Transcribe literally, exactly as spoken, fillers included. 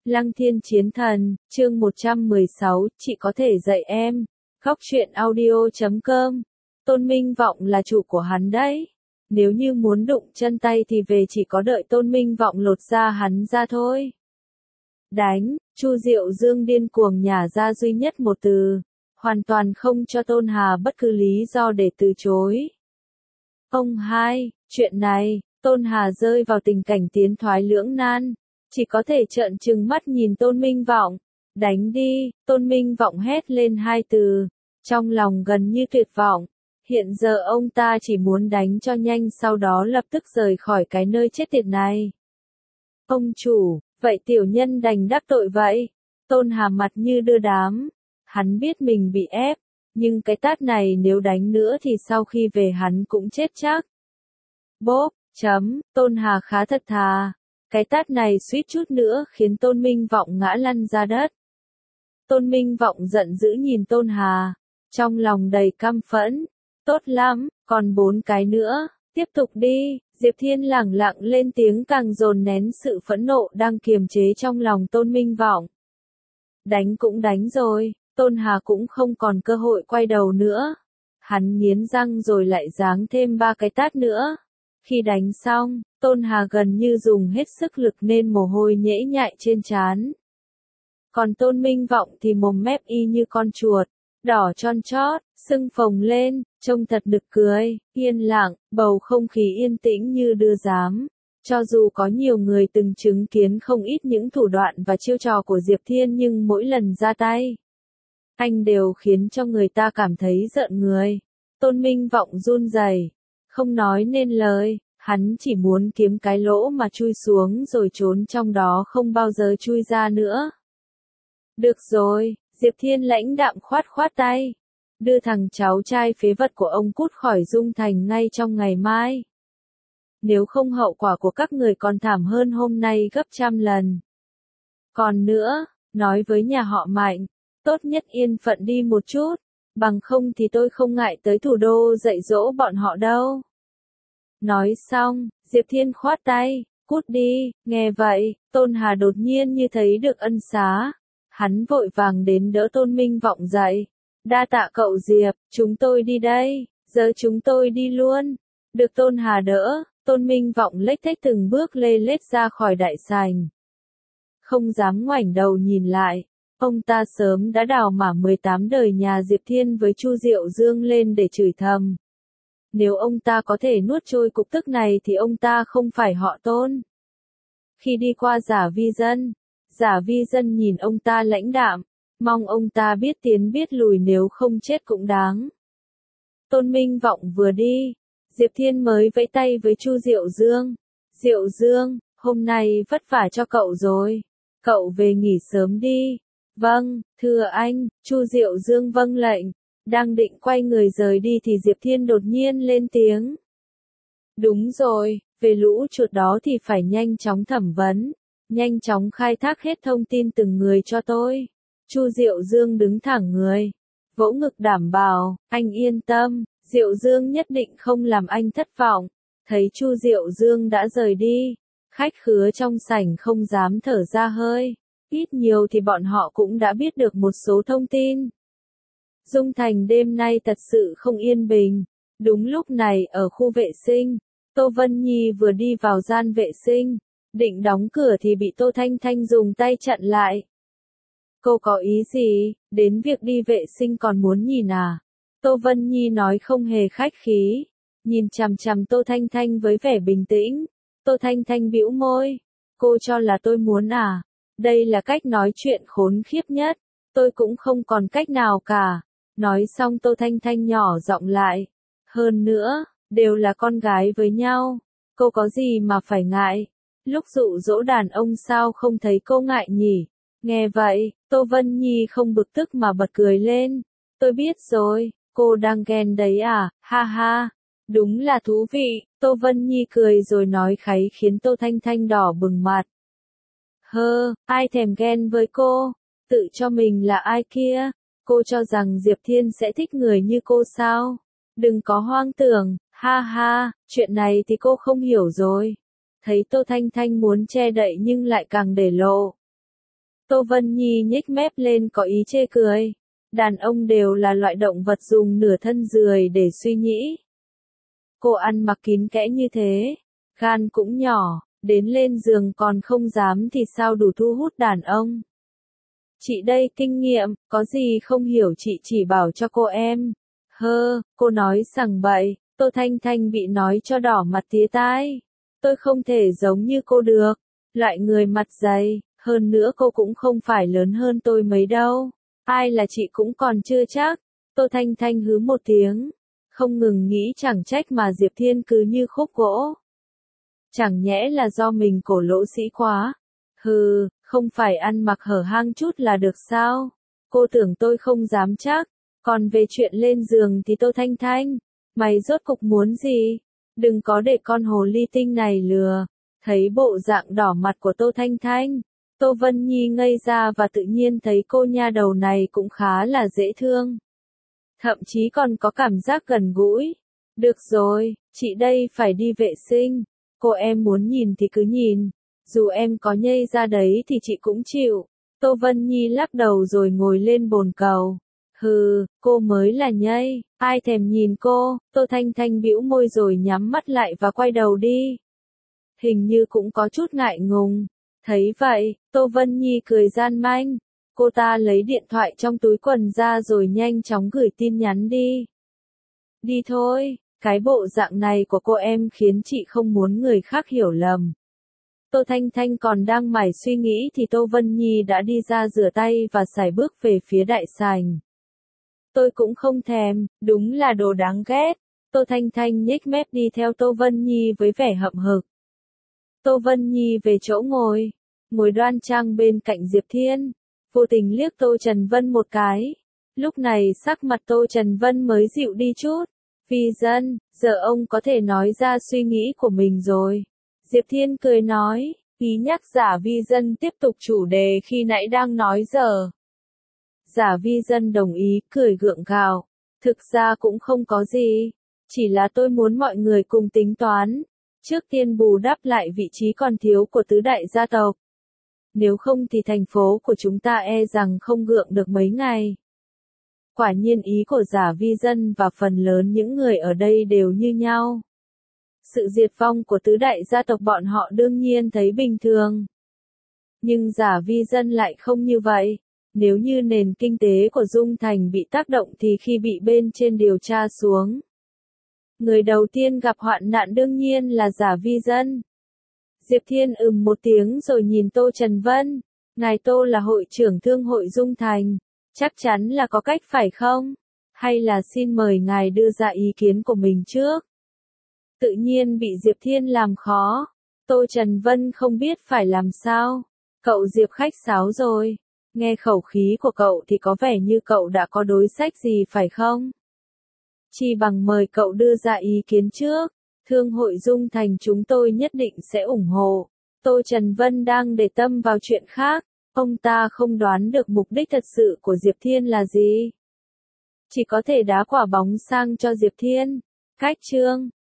Lăng Thiên Chiến Thần, chương một trăm mười sáu, chị có thể dạy em. Góc truyện audio chấm com. Tôn Minh Vọng là chủ của hắn đấy. Nếu như muốn đụng chân tay thì về chỉ có đợi Tôn Minh Vọng lột da hắn ra thôi. Đánh, Chu Diệu Dương điên cuồng nhả ra duy nhất một từ, hoàn toàn không cho Tôn Hà bất cứ lý do để từ chối. Ông hai, chuyện này, Tôn Hà rơi vào tình cảnh tiến thoái lưỡng nan, chỉ có thể trợn trừng mắt nhìn Tôn Minh Vọng. Đánh đi, Tôn Minh Vọng hét lên hai từ, trong lòng gần như tuyệt vọng. Hiện giờ ông ta chỉ muốn đánh cho nhanh, sau đó lập tức rời khỏi cái nơi chết tiệt này. Ông chủ, vậy tiểu nhân đành đắc tội vậy. Tôn Hà mặt như đưa đám. Hắn biết mình bị ép, nhưng cái tát này nếu đánh nữa thì sau khi về hắn cũng chết chắc. Bốp, chấm, Tôn Hà khá thật thà. Cái tát này suýt chút nữa khiến Tôn Minh Vọng ngã lăn ra đất. Tôn Minh Vọng giận dữ nhìn Tôn Hà, trong lòng đầy căm phẫn. Tốt lắm, còn bốn cái nữa, tiếp tục đi. Diệp Thiên lẳng lặng lên tiếng càng dồn nén sự phẫn nộ đang kiềm chế trong lòng Tôn Minh Vọng. Đánh cũng đánh rồi, Tôn Hà cũng không còn cơ hội quay đầu nữa. Hắn nghiến răng rồi lại giáng thêm ba cái tát nữa. Khi đánh xong, Tôn Hà gần như dùng hết sức lực nên mồ hôi nhễ nhại trên trán. Còn Tôn Minh Vọng thì mồm mép y như con chuột, đỏ chon chót, sưng phồng lên, trông thật nực cười. Yên lặng, bầu không khí yên tĩnh như đưa giám. Cho dù có nhiều người từng chứng kiến không ít những thủ đoạn và chiêu trò của Diệp Thiên, nhưng mỗi lần ra tay, anh đều khiến cho người ta cảm thấy rợn người. Tôn Minh Vọng run rẩy, không nói nên lời. Hắn chỉ muốn kiếm cái lỗ mà chui xuống rồi trốn trong đó, không bao giờ chui ra nữa. Được rồi, Diệp Thiên lãnh đạm khoát khoát tay. Đưa thằng cháu trai phế vật của ông cút khỏi Dung Thành ngay trong ngày mai. Nếu không hậu quả của các người còn thảm hơn hôm nay gấp trăm lần. Còn nữa, nói với nhà họ Mạnh, tốt nhất yên phận đi một chút, bằng không thì tôi không ngại tới thủ đô dạy dỗ bọn họ đâu. Nói xong, Diệp Thiên khoát tay, cút đi. Nghe vậy, Tôn Hà đột nhiên như thấy được ân xá. Hắn vội vàng đến đỡ Tôn Minh Vọng dậy. Đa tạ cậu Diệp, chúng tôi đi đây, giờ chúng tôi đi luôn. Được Tôn Hà đỡ, Tôn Minh Vọng lếch thếch từng bước lê lết ra khỏi đại sảnh. Không dám ngoảnh đầu nhìn lại, ông ta sớm đã đào mả mười tám đời nhà Diệp Thiên với Chu Diệu Dương lên để chửi thầm. Nếu ông ta có thể nuốt trôi cục tức này thì ông ta không phải họ Tôn. Khi đi qua Giả Vi Dân, Giả Vi Dân nhìn ông ta lãnh đạm, mong ông ta biết tiến biết lùi, nếu không chết cũng đáng. Tôn Minh Vọng vừa đi, Diệp Thiên mới vẫy tay với Chu Diệu Dương. Diệu Dương, hôm nay vất vả cho cậu rồi. Cậu về nghỉ sớm đi. Vâng, thưa anh. Chu Diệu Dương vâng lệnh. Đang định quay người rời đi thì Diệp Thiên đột nhiên lên tiếng. Đúng rồi, về lũ chuột đó thì phải nhanh chóng thẩm vấn, nhanh chóng khai thác hết thông tin từng người cho tôi. Chu Diệu Dương đứng thẳng người, vỗ ngực đảm bảo, anh yên tâm, Diệu Dương nhất định không làm anh thất vọng. Thấy Chu Diệu Dương đã rời đi, khách khứa trong sảnh không dám thở ra hơi, ít nhiều thì bọn họ cũng đã biết được một số thông tin. Dung Thành đêm nay thật sự không yên bình. Đúng lúc này ở khu vệ sinh, Tô Vân Nhi vừa đi vào gian vệ sinh, định đóng cửa thì bị Tô Thanh Thanh dùng tay chặn lại. Cô có ý gì, đến việc đi vệ sinh còn muốn nhìn à? Tô Vân Nhi nói không hề khách khí, nhìn chằm chằm Tô Thanh Thanh với vẻ bình tĩnh. Tô Thanh Thanh bĩu môi, cô cho là tôi muốn à? Đây là cách nói chuyện khốn khiếp nhất, tôi cũng không còn cách nào cả. Nói xong Tô Thanh Thanh nhỏ giọng lại, hơn nữa, đều là con gái với nhau, cô có gì mà phải ngại, lúc dụ dỗ đàn ông sao không thấy cô ngại nhỉ? Nghe vậy, Tô Vân Nhi không bực tức mà bật cười lên, tôi biết rồi, cô đang ghen đấy à, ha ha, đúng là thú vị. Tô Vân Nhi cười rồi nói kháy khiến Tô Thanh Thanh đỏ bừng mặt. Hơ, ai thèm ghen với cô, tự cho mình là ai kia? Cô cho rằng Diệp Thiên sẽ thích người như cô sao? Đừng có hoang tưởng, ha ha, chuyện này thì cô không hiểu rồi. Thấy Tô Thanh Thanh muốn che đậy nhưng lại càng để lộ. Tô Vân Nhi nhếch mép lên có ý chê cười. Đàn ông đều là loại động vật dùng nửa thân giười để suy nghĩ. Cô ăn mặc kín kẽ như thế, gan cũng nhỏ, đến lên giường còn không dám thì sao đủ thu hút đàn ông. Chị đây kinh nghiệm, có gì không hiểu chị chỉ bảo cho cô em. Hơ, cô nói sằng bậy, Tô Thanh Thanh bị nói cho đỏ mặt tía tai. Tôi không thể giống như cô được, loại người mặt dày, hơn nữa cô cũng không phải lớn hơn tôi mấy đâu. Ai là chị cũng còn chưa chắc. Tô Thanh Thanh hứ một tiếng, không ngừng nghĩ chẳng trách mà Diệp Thiên cứ như khúc gỗ. Chẳng nhẽ là do mình cổ lỗ sĩ quá. Hừ, không phải ăn mặc hở hang chút là được sao? Cô tưởng tôi không dám chắc. Còn về chuyện lên giường thì Tô Thanh Thanh, mày rốt cục muốn gì? Đừng có để con hồ ly tinh này lừa. Thấy bộ dạng đỏ mặt của Tô Thanh Thanh, Tô Vân Nhi ngây ra và tự nhiên thấy cô nha đầu này cũng khá là dễ thương. Thậm chí còn có cảm giác gần gũi. Được rồi, chị đây phải đi vệ sinh. Cô em muốn nhìn thì cứ nhìn. Dù em có nhây ra đấy thì chị cũng chịu. Tô Vân Nhi lắc đầu rồi ngồi lên bồn cầu. Hừ, cô mới là nhây, ai thèm nhìn cô. Tô Thanh Thanh bĩu môi rồi nhắm mắt lại và quay đầu đi. Hình như cũng có chút ngại ngùng. Thấy vậy, Tô Vân Nhi cười gian manh. Cô ta lấy điện thoại trong túi quần ra rồi nhanh chóng gửi tin nhắn đi. Đi thôi, cái bộ dạng này của cô em khiến chị không muốn người khác hiểu lầm. Tô Thanh Thanh còn đang mải suy nghĩ thì Tô Vân Nhi đã đi ra rửa tay và sải bước về phía đại sảnh. Tôi cũng không thèm, đúng là đồ đáng ghét. Tô Thanh Thanh nhếch mép đi theo Tô Vân Nhi với vẻ hậm hực. Tô Vân Nhi về chỗ ngồi, ngồi đoan trang bên cạnh Diệp Thiên, vô tình liếc Tô Trần Vân một cái. Lúc này sắc mặt Tô Trần Vân mới dịu đi chút. Vi Dân, giờ ông có thể nói ra suy nghĩ của mình rồi. Diệp Thiên cười nói, ý nhắc giả Vi Dân tiếp tục chủ đề khi nãy đang nói giờ. Giả Vi Dân đồng ý, cười gượng gạo. Thực ra cũng không có gì. Chỉ là tôi muốn mọi người cùng tính toán. Trước tiên bù đắp lại vị trí còn thiếu của tứ đại gia tộc. Nếu không thì thành phố của chúng ta e rằng không gượng được mấy ngày. Quả nhiên ý của Giả Vi Dân và phần lớn những người ở đây đều như nhau. Sự diệt vong của tứ đại gia tộc bọn họ đương nhiên thấy bình thường. Nhưng Giả Vi Dân lại không như vậy. Nếu như nền kinh tế của Dung Thành bị tác động thì khi bị bên trên điều tra xuống, người đầu tiên gặp hoạn nạn đương nhiên là Giả Vi Dân. Diệp Thiên ừm một tiếng rồi nhìn Tô Trần Vân. Ngài Tô là hội trưởng thương hội Dung Thành. Chắc chắn là có cách phải không? Hay là xin mời ngài đưa ra ý kiến của mình trước? Tự nhiên bị Diệp Thiên làm khó. Tô Trần Vân không biết phải làm sao. Cậu Diệp khách sáo rồi. Nghe khẩu khí của cậu thì có vẻ như cậu đã có đối sách gì phải không? Chỉ bằng mời cậu đưa ra ý kiến trước. Thương hội Dung Thành chúng tôi nhất định sẽ ủng hộ. Tô Trần Vân đang để tâm vào chuyện khác. Ông ta không đoán được mục đích thật sự của Diệp Thiên là gì. Chỉ có thể đá quả bóng sang cho Diệp Thiên. Cách chương